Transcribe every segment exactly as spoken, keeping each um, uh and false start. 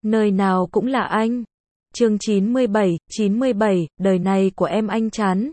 Nơi nào cũng là anh. Chương chín mươi bảy, chín mươi bảy, đời này của em anh chán.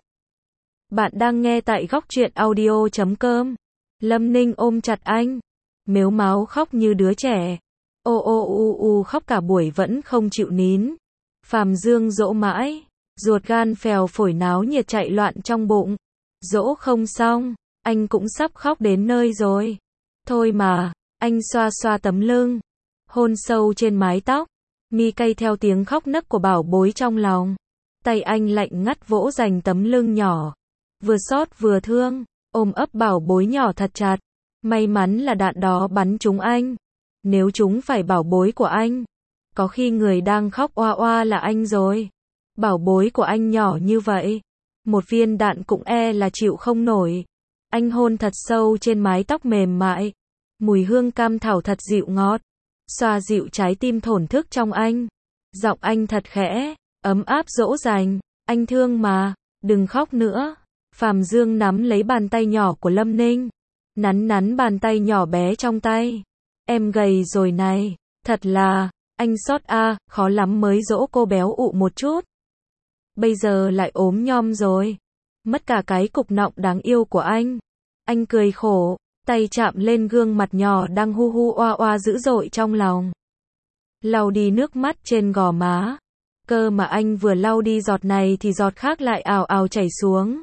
Bạn đang nghe tại góc truyện audio chấm com. Lâm Ninh ôm chặt anh, mếu máo khóc như đứa trẻ. Ô ô u u khóc cả buổi vẫn không chịu nín. Phàm Dương dỗ mãi, ruột gan phèo phổi náo nhiệt chạy loạn trong bụng. Dỗ không xong, anh cũng sắp khóc đến nơi rồi. Thôi mà, anh xoa xoa tấm lưng, hôn sâu trên mái tóc, mi cay theo tiếng khóc nấc của bảo bối trong lòng. Tay anh lạnh ngắt vỗ dành tấm lưng nhỏ, vừa xót vừa thương, ôm ấp bảo bối nhỏ thật chặt. May mắn là đạn đó bắn trúng anh. Nếu chúng phải bảo bối của anh, có khi người đang khóc oa oa là anh rồi. Bảo bối của anh nhỏ như vậy, một viên đạn cũng e là chịu không nổi. Anh hôn thật sâu trên mái tóc mềm mại, mùi hương cam thảo thật dịu ngọt, xoa dịu trái tim thổn thức trong anh. Giọng anh thật khẽ, ấm áp dỗ dành, anh thương mà, đừng khóc nữa. Phàm Dương nắm lấy bàn tay nhỏ của Lâm Ninh, nắn nắn bàn tay nhỏ bé trong tay. Em gầy rồi này, thật là, anh xót a, khó lắm mới dỗ cô béo ụ một chút. Bây giờ lại ốm nhom rồi, mất cả cái cục nọng đáng yêu của anh. Anh cười khổ, tay chạm lên gương mặt nhỏ đang hu hu oa oa dữ dội trong lòng. Lau đi nước mắt trên gò má. Cơ mà anh vừa lau đi giọt này thì giọt khác lại ào ào chảy xuống.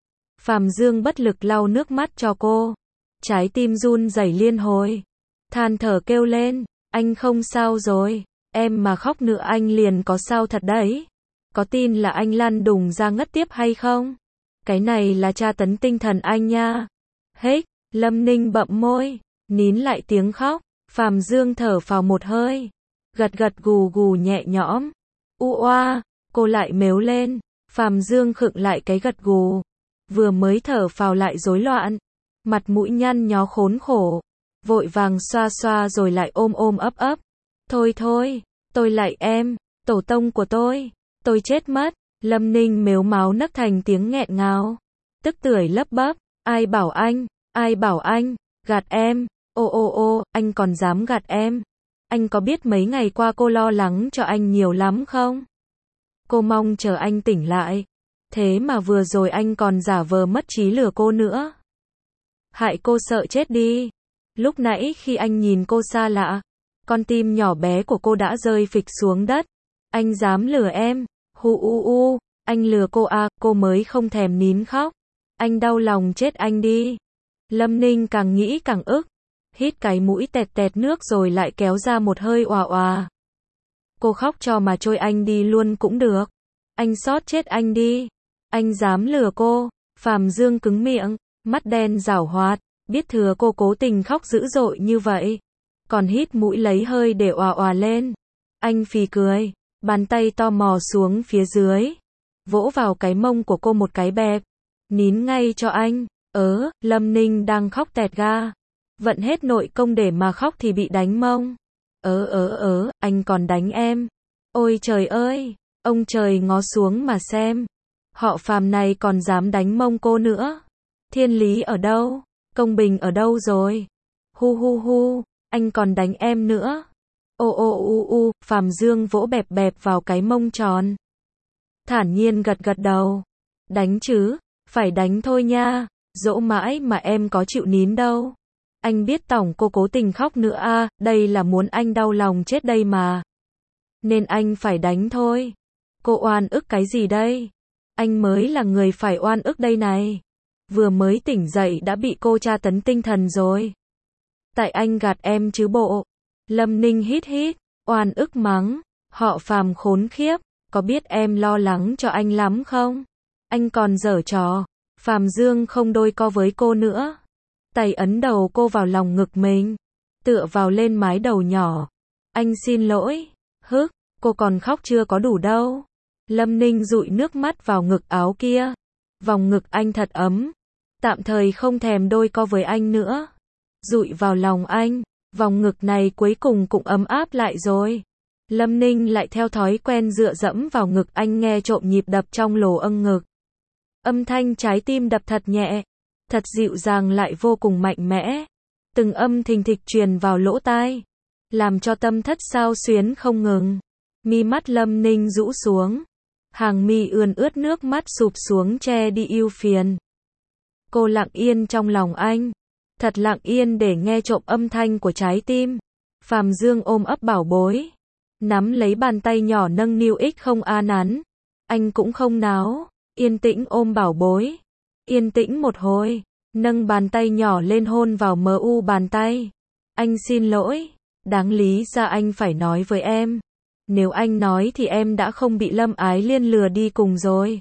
Phàm Dương bất lực lau nước mắt cho cô. Trái tim run rẩy liên hồi. Than thở kêu lên, anh không sao rồi. Em mà khóc nữa anh liền có sao thật đấy. Có tin là anh lăn đùng ra ngất tiếp hay không? Cái này là tra tấn tinh thần anh nha. Hết, Lâm Ninh bậm môi, nín lại tiếng khóc. Phàm Dương thở phào một hơi, gật gật gù gù nhẹ nhõm. U oa, cô lại mếu lên. Phàm Dương khựng lại cái gật gù, vừa mới thở phào lại rối loạn, mặt mũi nhăn nhó khốn khổ, vội vàng xoa xoa rồi lại ôm ôm ấp ấp. Thôi thôi, tôi lại em, tổ tông của tôi, tôi chết mất. Lâm Ninh mếu máo nấc thành tiếng nghẹn ngào, tức tưởi lấp bấp. Ai bảo anh, ai bảo anh, gạt em, ô ô ô, anh còn dám gạt em. Anh có biết mấy ngày qua cô lo lắng cho anh nhiều lắm không? Cô mong chờ anh tỉnh lại. Thế mà vừa rồi anh còn giả vờ mất trí lừa cô nữa. Hại cô sợ chết đi. Lúc nãy khi anh nhìn cô xa lạ, con tim nhỏ bé của cô đã rơi phịch xuống đất. Anh dám lừa em, hu u u, anh lừa cô à, cô mới không thèm nín khóc. Anh đau lòng chết anh đi. Lâm Ninh càng nghĩ càng ức, hít cái mũi tẹt tẹt nước rồi lại kéo ra một hơi òa òa. Cô khóc cho mà trôi anh đi luôn cũng được. Anh xót chết anh đi. Anh dám lừa cô. Phàm Dương cứng miệng, mắt đen giảo hoạt, biết thừa cô cố tình khóc dữ dội như vậy, còn hít mũi lấy hơi để òa òa lên. Anh phì cười, bàn tay to mò xuống phía dưới, vỗ vào cái mông của cô một cái bẹp. Nín ngay cho anh. Ớ, Lâm Ninh đang khóc tẹt ga, vận hết nội công để mà khóc thì bị đánh mông. Ớ ớ ớ, anh còn đánh em. Ôi trời ơi, ông trời ngó xuống mà xem. Họ Phàm này còn dám đánh mông cô nữa. Thiên lý ở đâu? Công bình ở đâu rồi? Hu hu hu, anh còn đánh em nữa. Ô ô u u, Phàm Dương vỗ bẹp bẹp vào cái mông tròn. Thản nhiên gật gật đầu. Đánh chứ, phải đánh thôi nha. Dỗ mãi mà em có chịu nín đâu. Anh biết tổng cô cố tình khóc nữa à, đây là muốn anh đau lòng chết đây mà. Nên anh phải đánh thôi. Cô oan ức cái gì đây? Anh mới là người phải oan ức đây này. Vừa mới tỉnh dậy đã bị cô tra tấn tinh thần rồi. Tại anh gạt em chứ bộ. Lâm Ninh hít hít, oan ức mắng. Họ Phàm khốn khiếp, có biết em lo lắng cho anh lắm không? Anh còn giở trò. Phàm Dương không đôi co với cô nữa. Tay ấn đầu cô vào lòng ngực mình, tựa vào lên mái đầu nhỏ. Anh xin lỗi. Hức, cô còn khóc chưa có đủ đâu. Lâm Ninh dụi nước mắt vào ngực áo kia. Vòng ngực anh thật ấm. Tạm thời không thèm đôi co với anh nữa. Dụi vào lòng anh. Vòng ngực này cuối cùng cũng ấm áp lại rồi. Lâm Ninh lại theo thói quen dựa dẫm vào ngực anh nghe trộm nhịp đập trong lồ âng ngực. Âm thanh trái tim đập thật nhẹ, thật dịu dàng lại vô cùng mạnh mẽ. Từng âm thình thịch truyền vào lỗ tai. làm cho tâm thất xao xuyến không ngừng. Mi mắt Lâm Ninh rũ xuống, hàng mi ươn ướt nước mắt sụp xuống che đi ưu phiền. Cô lặng yên trong lòng anh, thật lặng yên để nghe trộm âm thanh của trái tim. Phàm Dương ôm ấp bảo bối, nắm lấy bàn tay nhỏ nâng niu ích không a nắn. Anh cũng không náo, yên tĩnh ôm bảo bối. Yên tĩnh một hồi, nâng bàn tay nhỏ lên hôn vào mờ u bàn tay. Anh xin lỗi, đáng lý ra anh phải nói với em. Nếu anh nói thì em đã không bị Lâm Ái Liên lừa đi cùng rồi.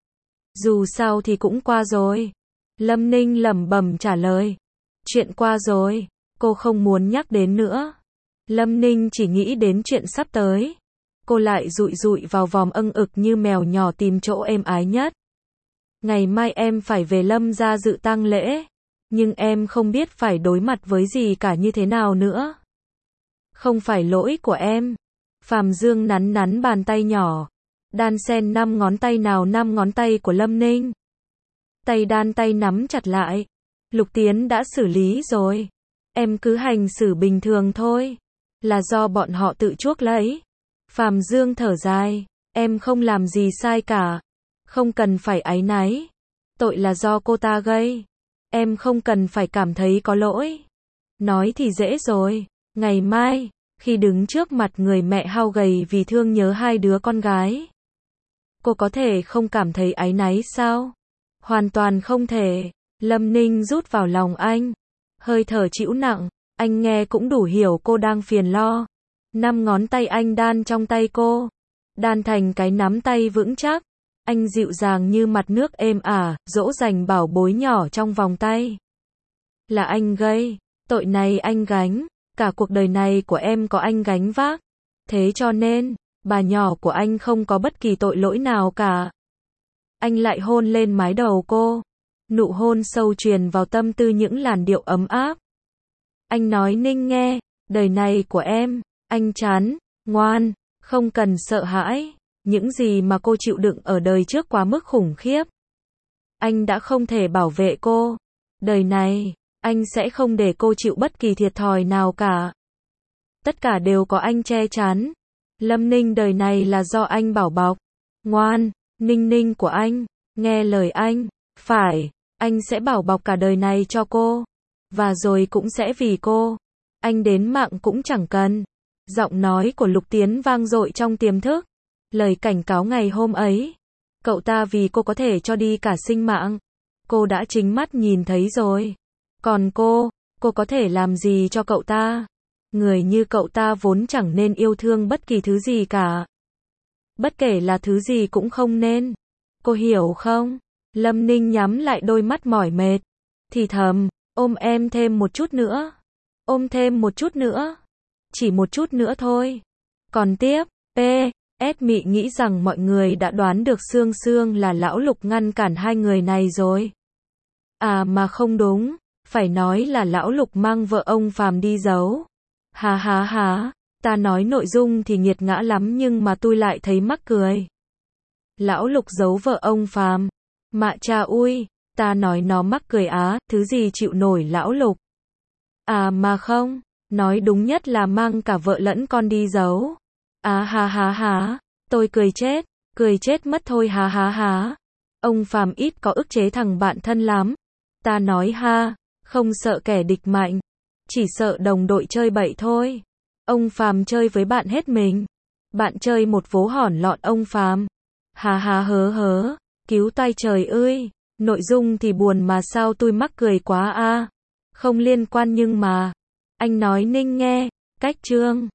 Dù sao thì cũng qua rồi. Lâm Ninh lẩm bẩm trả lời. Chuyện qua rồi, cô không muốn nhắc đến nữa. Lâm Ninh chỉ nghĩ đến chuyện sắp tới. Cô lại dụi dụi vào vòng âng ực như mèo nhỏ tìm chỗ êm ái nhất. Ngày mai em phải về Lâm gia dự tang lễ, nhưng em không biết phải đối mặt với gì cả như thế nào nữa. Không phải lỗi của em. Phàm Dương nắn nắn bàn tay nhỏ, đan xen năm ngón tay nào năm ngón tay của Lâm Ninh. Tay đan tay nắm chặt lại. Lục Tiến đã xử lý rồi. Em cứ hành xử bình thường thôi. Là do bọn họ tự chuốc lấy. Phàm Dương thở dài. Em không làm gì sai cả. Không cần phải áy náy. Tội là do cô ta gây. Em không cần phải cảm thấy có lỗi. Nói thì dễ rồi. Ngày mai, khi đứng trước mặt người mẹ hao gầy vì thương nhớ hai đứa con gái, cô có thể không cảm thấy áy náy sao? Hoàn toàn không thể. Lâm Ninh rút vào lòng anh. Hơi thở trĩu nặng. Anh nghe cũng đủ hiểu cô đang phiền lo. Năm ngón tay anh đan trong tay cô, đan thành cái nắm tay vững chắc. Anh dịu dàng như mặt nước êm ả, dỗ dành bảo bối nhỏ trong vòng tay. Là anh gây. Tội này anh gánh. Cả cuộc đời này của em có anh gánh vác. Thế cho nên, bà nhỏ của anh không có bất kỳ tội lỗi nào cả. Anh lại hôn lên mái đầu cô. Nụ hôn sâu truyền vào tâm tư những làn điệu ấm áp. Anh nói Ninh nghe, đời này của em, anh chán, ngoan, không cần sợ hãi. Những gì mà cô chịu đựng ở đời trước quá mức khủng khiếp. Anh đã không thể bảo vệ cô. Đời này, anh sẽ không để cô chịu bất kỳ thiệt thòi nào cả. Tất cả đều có anh che chắn. Lâm Ninh đời này là do anh bảo bọc. Ngoan, Ninh Ninh của anh, nghe lời anh. Phải, anh sẽ bảo bọc cả đời này cho cô. Và rồi cũng sẽ vì cô. Anh đến mạng cũng chẳng cần. Giọng nói của Lục Tiến vang dội trong tiềm thức. Lời cảnh cáo ngày hôm ấy. Cậu ta vì cô có thể cho đi cả sinh mạng. Cô đã chính mắt nhìn thấy rồi. Còn cô, cô có thể làm gì cho cậu ta? Người như cậu ta vốn chẳng nên yêu thương bất kỳ thứ gì cả. Bất kể là thứ gì cũng không nên. Cô hiểu không? Lâm Ninh nhắm lại đôi mắt mỏi mệt. Thì thầm, ôm em thêm một chút nữa. Ôm thêm một chút nữa. Chỉ một chút nữa thôi. Còn tiếp, P. S Mị nghĩ rằng mọi người đã đoán được Sương Sương là lão Lục ngăn cản hai người này rồi. À mà không đúng, phải nói là lão Lục mang vợ ông Phàm đi giấu. Hà hà hà, ta nói nội dung thì nghiệt ngã lắm nhưng mà tôi lại thấy mắc cười. Lão Lục giấu vợ ông Phàm. Mạ cha ui, ta nói nó mắc cười á, thứ gì chịu nổi lão Lục. À mà không, nói đúng nhất là mang cả vợ lẫn con đi giấu. À ha ha ha, tôi cười chết, cười chết mất thôi ha ha ha. Ông Phàm ít có ức chế thằng bạn thân lắm. Ta nói ha, không sợ kẻ địch mạnh, chỉ sợ đồng đội chơi bậy thôi. Ông Phàm chơi với bạn hết mình. Bạn chơi một vố hỏn lọn ông Phàm. Ha ha hớ hớ, cứu tay trời ơi. Nội dung thì buồn mà sao tôi mắc cười quá a. À. Không liên quan nhưng mà. Anh nói Ninh nghe, cách chương.